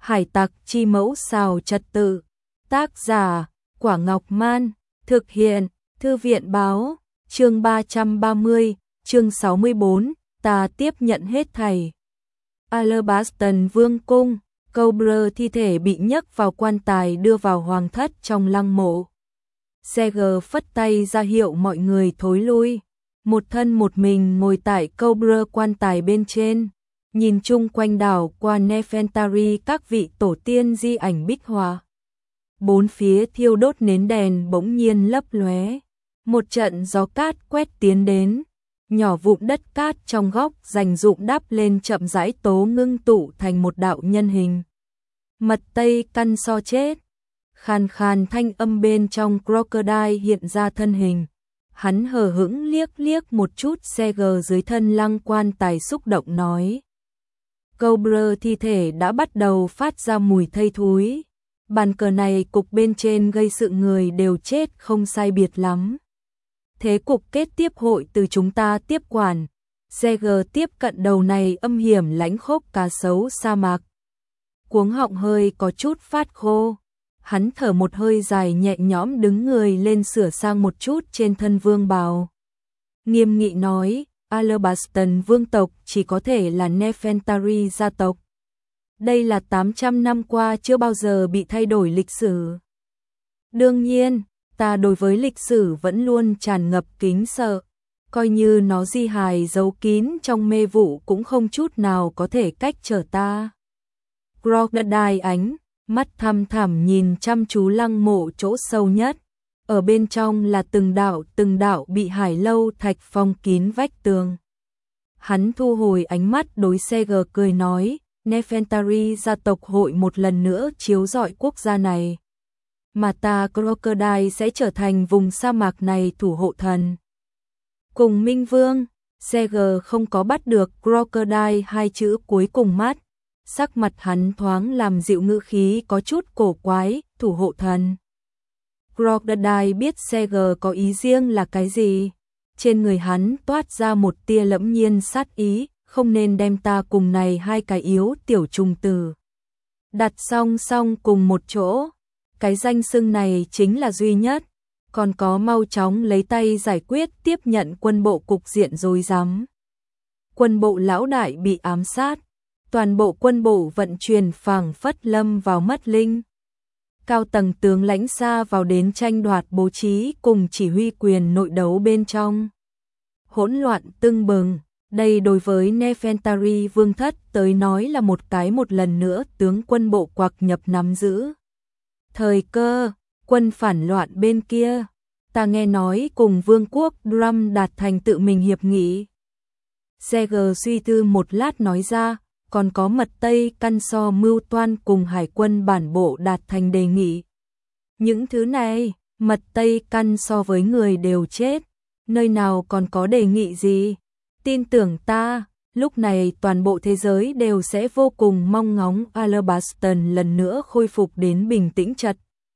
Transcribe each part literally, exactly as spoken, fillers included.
Hải tặc chi mẫu xào trật tự. Tác giả, Quả Ngọc Man. Thực hiện, Thư viện báo. Chương ba trăm ba mươi, chương sáu mươi bốn, ta tiếp nhận hết thảy. Alabaston Vương cung, Cobra thi thể bị nhấc vào quan tài đưa vào hoàng thất trong lăng mộ. Seger phất tay ra hiệu mọi người thối lui. Một thân một mình ngồi tại Cobra quan tài bên trên, nhìn chung quanh đảo qua Nefertari các vị tổ tiên di ảnh bích họa. Bốn phía thiêu đốt nến đèn bỗng nhiên lấp lóe. Một trận gió cát quét tiến đến, nhỏ vụn đất cát trong góc dành dụng đắp lên chậm rãi tố ngưng tụ thành một đạo nhân hình. Mật Tây căn so chết. Khàn khàn thanh âm bên trong Crocodile hiện ra thân hình. Hắn hờ hững liếc liếc một chút Seger dưới thân lăng quan tài, xúc động nói. Cobra thi thể đã bắt đầu phát ra mùi thây thúi. Bàn cờ này cục bên trên gây sự người đều chết không sai biệt lắm. Thế cục kết tiếp hội từ chúng ta tiếp quản. Seger tiếp cận đầu này âm hiểm lãnh khốc cá sấu sa mạc. Cuống họng hơi có chút phát khô. Hắn thở một hơi dài nhẹ nhõm đứng người lên sửa sang một chút trên thân vương bào. Nghiêm nghị nói, Alabaston vương tộc chỉ có thể là Nefertari gia tộc. Đây là tám trăm năm qua chưa bao giờ bị thay đổi lịch sử. Đương nhiên, ta đối với lịch sử vẫn luôn tràn ngập kính sợ. Coi như nó di hài giấu kín trong mê vụ cũng không chút nào có thể cách trở ta. Crocodile ánh mắt thăm thẳm nhìn chăm chú lăng mộ chỗ sâu nhất. Ở bên trong là từng đạo từng đạo bị hải lâu thạch phong kín vách tường. Hắn thu hồi ánh mắt đối Seger cười nói, Nefertari gia tộc hội một lần nữa chiếu rọi quốc gia này. Mà ta Crocodile sẽ trở thành vùng sa mạc này thủ hộ thần. Cùng Minh Vương, Seger không có bắt được Crocodile hai chữ cuối cùng mắt. Sắc mặt hắn thoáng làm dịu, ngữ khí có chút cổ quái, thủ hộ thần. Crocodile biết Seger có ý riêng là cái gì. Trên người hắn toát ra một tia lẫm nhiên sát ý, không nên đem ta cùng này hai cái yếu tiểu trùng tử đặt song song cùng một chỗ. Cái danh xưng này chính là duy nhất. Còn có mau chóng lấy tay giải quyết tiếp nhận quân bộ cục diện rối rắm. Quân bộ lão đại bị ám sát. Toàn bộ quân bộ vận chuyển phảng phất lâm vào mất linh. Cao tầng tướng lãnh xa vào đến tranh đoạt bố trí cùng chỉ huy quyền nội đấu bên trong. Hỗn loạn tưng bừng, đây đối với Nefertari vương thất tới nói là một cái một lần nữa tướng quân bộ quặc nhập nắm giữ. Thời cơ, quân phản loạn bên kia, ta nghe nói cùng vương quốc Drum đạt thành tự mình hiệp nghị. Seger suy tư một lát nói ra, còn có Mật Tây căn so mưu toan cùng hải quân bản bộ đạt thành đề nghị. Những thứ này, Mật Tây căn so với người đều chết, nơi nào còn có đề nghị gì. Tin tưởng ta, lúc này toàn bộ thế giới đều sẽ vô cùng mong ngóng Alabaston lần nữa khôi phục đến bình tĩnh trật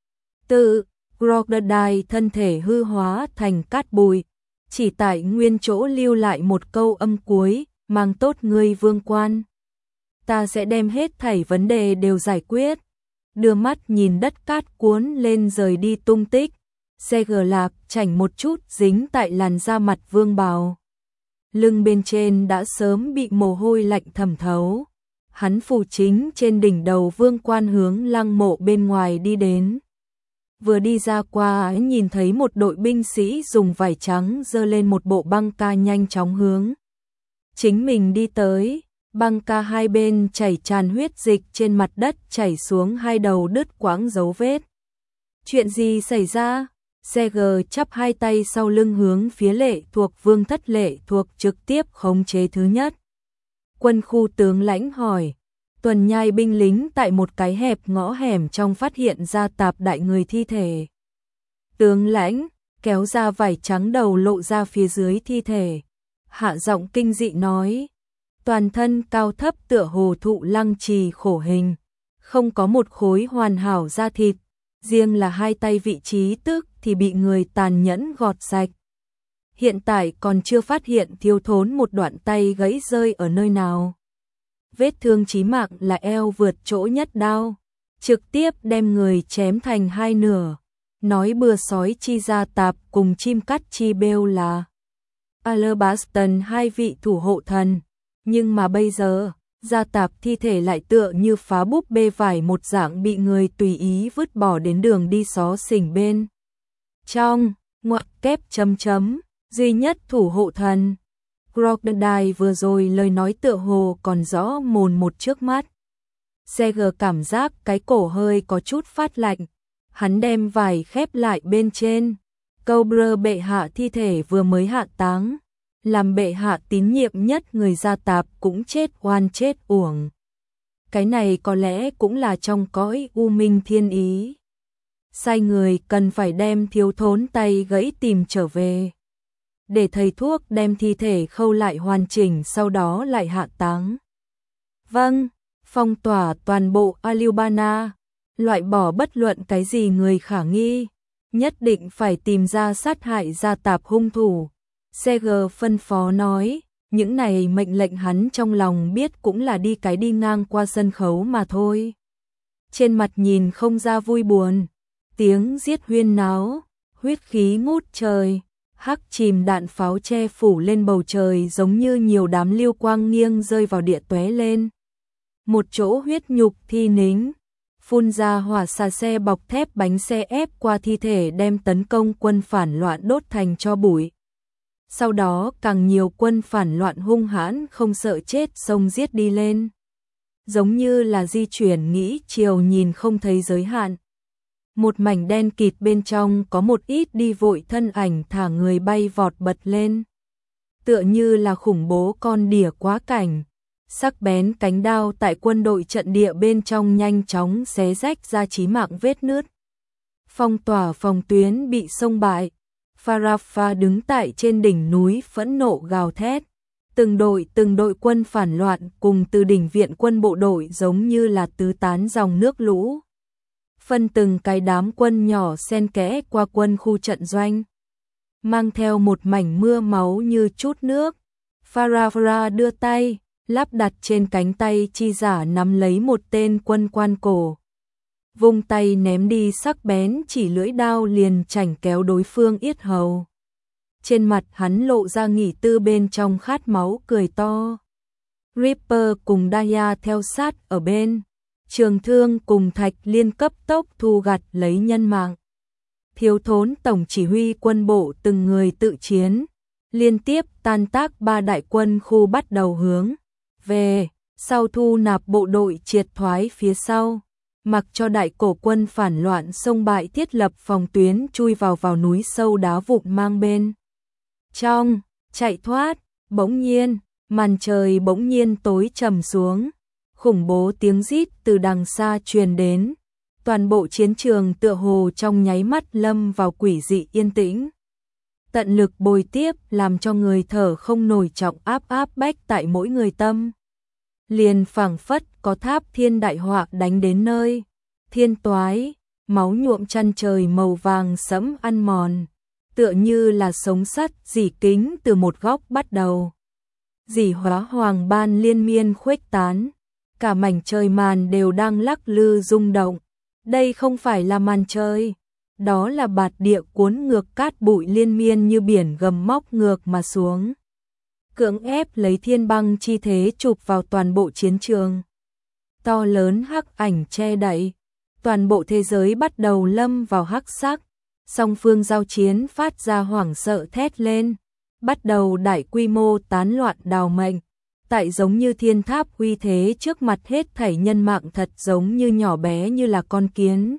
tự. Crocodile thân thể hư hóa thành cát bụi, chỉ tại nguyên chỗ lưu lại một câu âm cuối, mang tốt ngươi vương quan. Ta sẽ đem hết thảy vấn đề đều giải quyết. Đưa mắt nhìn đất cát cuốn lên rời đi tung tích. Seger lạc chảnh một chút dính tại làn da mặt vương bào. Lưng bên trên đã sớm bị mồ hôi lạnh thẩm thấu. Hắn phủ chính trên đỉnh đầu vương quan hướng lăng mộ bên ngoài đi đến. Vừa đi ra qua nhìn thấy một đội binh sĩ dùng vải trắng dơ lên một bộ băng ca nhanh chóng hướng chính mình đi tới. Băng ca hai bên chảy tràn huyết dịch, trên mặt đất chảy xuống hai đầu đứt quãng dấu vết. Chuyện gì xảy ra? Seger chắp hai tay sau lưng hướng phía lệ thuộc vương thất lệ thuộc trực tiếp khống chế thứ nhất. Quân khu tướng lãnh hỏi. Tuần nhai binh lính tại một cái hẹp ngõ hẻm trong phát hiện ra tạp đại người thi thể. Tướng lãnh kéo ra vải trắng đầu lộ ra phía dưới thi thể. Hạ giọng kinh dị nói. Toàn thân cao thấp tựa hồ thụ lăng trì khổ hình, không có một khối hoàn hảo da thịt, riêng là hai tay vị trí tức thì bị người tàn nhẫn gọt sạch. Hiện tại còn chưa phát hiện thiếu thốn một đoạn tay gãy rơi ở nơi nào. vết thương chí mạng là eo vượt chỗ nhất đao, trực tiếp đem người chém thành hai nửa. Nói bừa sói chi gia tạp cùng chim cắt chi bêu là Alabaston hai vị thủ hộ thần, nhưng mà bây giờ, gia tạp thi thể lại tựa như phá búp bê vải một dạng bị người tùy ý vứt bỏ đến đường đi xó xỉnh bên. Trong, ngoặc kép chấm chấm, duy nhất thủ hộ thần. Crocodile vừa rồi lời nói tựa hồ còn rõ mồn một trước mắt. Seger cảm giác cái cổ hơi có chút phát lạnh, hắn đem vải khép lại bên trên. Cobra bệ hạ thi thể vừa mới hạ táng, làm bệ hạ tín nhiệm nhất người gia tạp cũng chết oan chết uổng. Cái này có lẽ cũng là trong cõi u minh thiên ý. Sai người cần phải đem thiếu thốn tay gãy tìm trở về, để thầy thuốc đem thi thể khâu lại hoàn chỉnh, sau đó lại hạ táng. Vâng, phong tỏa toàn bộ Alubana, loại bỏ bất luận cái gì người khả nghi, nhất định phải tìm ra sát hại gia tạp hung thủ. Seger phân phó nói, những này mệnh lệnh hắn trong lòng biết cũng là đi cái đi ngang qua sân khấu mà thôi. Trên mặt nhìn không ra vui buồn, tiếng giết huyên náo, huyết khí ngút trời, hắc chìm đạn pháo che phủ lên bầu trời giống như nhiều đám lưu quang nghiêng rơi vào địa tóe lên. Một chỗ huyết nhục thi nính, phun ra hỏa xà xe bọc thép bánh xe ép qua thi thể đem tấn công quân phản loạn đốt thành tro bụi. Sau đó càng nhiều quân phản loạn hung hãn không sợ chết xông giết đi lên. Giống như là di chuyển nghĩ chiều nhìn không thấy giới hạn. Một mảnh đen kịt bên trong có một ít đi vội thân ảnh thả người bay vọt bật lên. Tựa như là khủng bố con đỉa quá cảnh. Sắc bén cánh đao tại quân đội trận địa bên trong nhanh chóng xé rách ra chí mạng vết nứt. Phong tỏa phòng tuyến bị xông bại. Farafa đứng tại trên đỉnh núi phẫn nộ gào thét. Từng đội từng đội quân phản loạn cùng từ đỉnh viện quân bộ đội giống như là tứ tán dòng nước lũ. Phân từng cái đám quân nhỏ xen kẽ qua quân khu trận doanh. Mang theo một mảnh mưa máu như chút nước. Farafara đưa tay, lắp đặt trên cánh tay chi giả nắm lấy một tên quân quan cổ. Vung tay ném đi sắc bén chỉ lưỡi đao liền chảnh kéo đối phương yết hầu. Trên mặt hắn lộ ra nghỉ tư bên trong khát máu cười to. Reaper cùng Daya theo sát ở bên. Trường thương cùng Thạch Liên cấp tốc thu gặt lấy nhân mạng. Thiếu thốn tổng chỉ huy quân bộ từng người tự chiến. Liên tiếp tan tác ba đại quân khu bắt đầu hướng về. Sau thu nạp bộ đội triệt thoái phía sau. Mặc cho đại cổ quân phản loạn xông bại thiết lập phòng tuyến chui vào vào núi sâu đá vụn mang bên. Trong, chạy thoát, bỗng nhiên, màn trời bỗng nhiên tối trầm xuống. Khủng bố tiếng rít từ đằng xa truyền đến. Toàn bộ chiến trường tựa hồ trong nháy mắt lâm vào quỷ dị yên tĩnh. Tận lực bồi tiếp làm cho người thở không nổi trọng áp áp bách tại mỗi người tâm. Liền phảng phất có tháp thiên đại họa đánh đến nơi. Thiên toái, máu nhuộm chăn trời màu vàng sẫm ăn mòn. Tựa như là sống sắt dỉ kính từ một góc bắt đầu. Dỉ hóa hoàng ban liên miên khuếch tán. Cả mảnh trời màn đều đang lắc lư rung động. Đây không phải là màn trời. Đó là bạt địa cuốn ngược cát bụi liên miên như biển gầm móc ngược mà xuống. Cưỡng ép lấy thiên băng chi thế chụp vào toàn bộ chiến trường. To lớn hắc ảnh che đậy. Toàn bộ thế giới bắt đầu lâm vào hắc sắc. Song phương giao chiến phát ra hoảng sợ thét lên. Bắt đầu đại quy mô tán loạn đào mệnh. Tại giống như thiên tháp uy thế trước mặt hết thảy nhân mạng thật giống như nhỏ bé như là con kiến.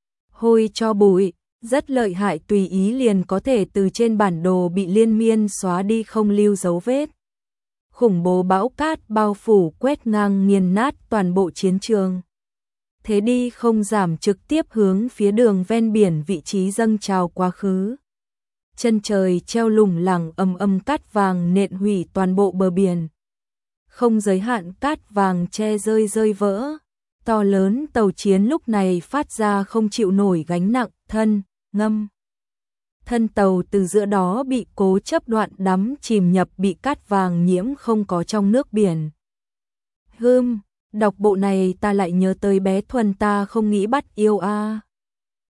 Hôi cho bụi, rất lợi hại tùy ý liền có thể từ trên bản đồ bị liên miên xóa đi không lưu dấu vết. Khủng bố bão cát bao phủ quét ngang nghiền nát toàn bộ chiến trường. Thế đi không giảm trực tiếp hướng phía đường ven biển vị trí dâng trào quá khứ. Chân trời treo lủng lẳng âm âm cát vàng nện hủy toàn bộ bờ biển. Không giới hạn cát vàng che rơi rơi vỡ. To lớn tàu chiến lúc này phát ra không chịu nổi gánh nặng thân, ngâm. Thân tàu từ giữa đó bị cố chấp đoạn đắm chìm nhập bị cát vàng nhiễm không có trong nước biển. Hưm, đọc bộ này ta lại nhớ tới bé Thuần ta không nghĩ bắt yêu a.